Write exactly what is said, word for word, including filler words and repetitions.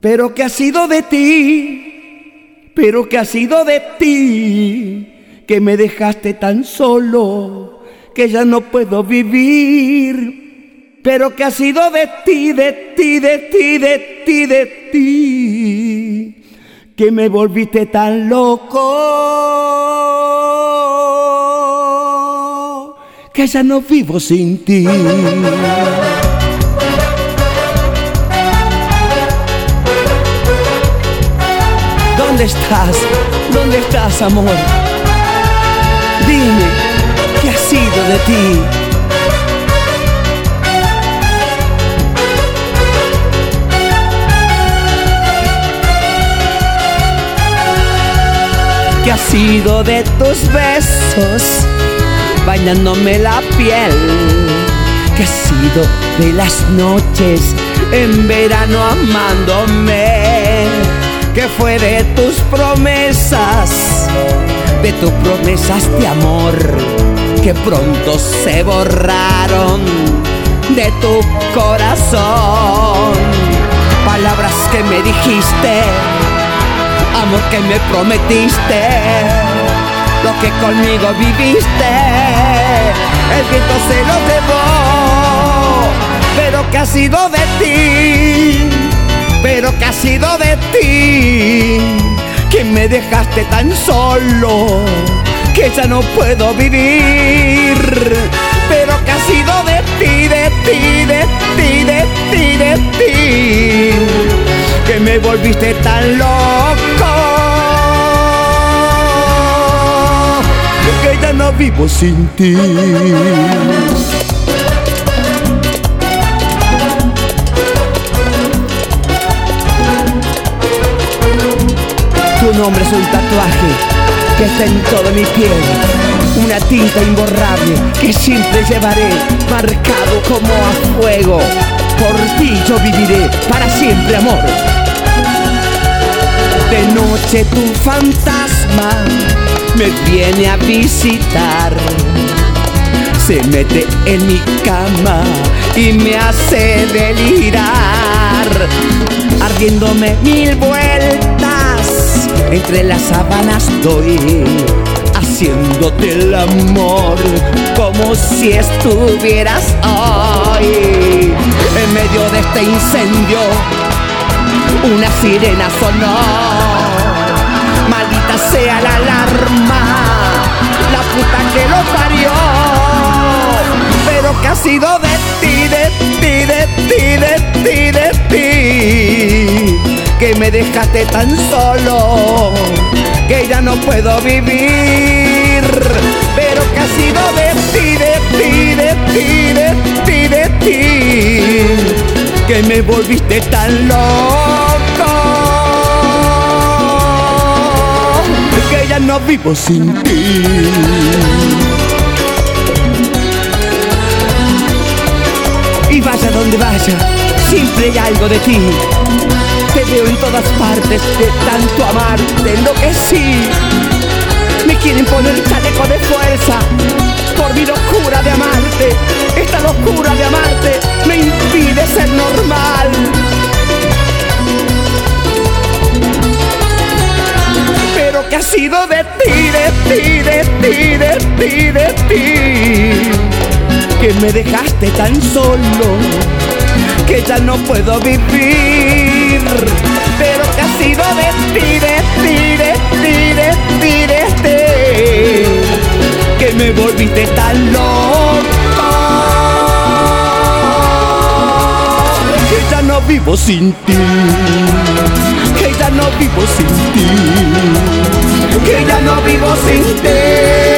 Pero ¿qué ha sido de ti? Pero ¿qué ha sido de ti? Que me dejaste tan solo que ya no puedo vivir. Pero ¿qué ha sido de ti, de ti, de ti, de ti, de ti? Que me volviste tan loco que ya no vivo sin ti. ¿Dónde estás? ¿Dónde estás, amor? Dime, ¿qué ha sido de ti? ¿Qué ha sido de tus besos bañándome la piel? ¿Qué ha sido de las noches en verano amándome? ¿Qué fue de tus promesas, de tus promesas de amor que pronto se borraron de tu corazón? Palabras que me dijiste, amor que me prometiste, lo que conmigo viviste, el viento se lo llevó. Pero ¿qué ha sido de ti? Pero ¿qué ha sido de ti? Que me dejaste tan solo que ya no puedo vivir. Pero ¿qué ha sido de ti, de ti, de ti, de ti, de ti? Que me volviste tan loco que ya no vivo sin ti. Tu nombre es un tatuaje que está en toda mi piel, una tinta imborrable que siempre llevaré marcado como a fuego. Por ti yo viviré para siempre, amor. De noche tu fantasma me viene a visitar, se mete en mi cama y me hace delirar, ardiéndome mil vueltas entre las sábanas doy, haciéndote el amor como si estuvieras hoy. En medio de este incendio una sirena sonó, maldita sea la alarma, la puta que lo parió. Pero ¿qué ha sido de ti, de ti, de ti, de ti, de ti? Que me dejaste tan solo que ya no puedo vivir. Pero ¿qué ha sido de ti, de ti, de ti, de ti, de ti? Que me volviste tan loco que ya no vivo sin ti. Y vaya donde vaya, siempre hay algo de ti. Te veo en todas partes, de tanto amarte, enloquecí. Me quieren poner chaleco de fuerza por mi locura de amarte. Esta locura de amarte me impide ser normal. Pero ¿qué ha sido de ti, de ti, de ti, de ti, de ti? Que me dejaste tan solo que ya no puedo vivir. Pero ¿qué ha sido de ti, de ti, de ti, de ti, de ti? Que me volviste tan loco que ya no vivo sin ti. Que ya no vivo sin ti. Que ya no vivo sin ti.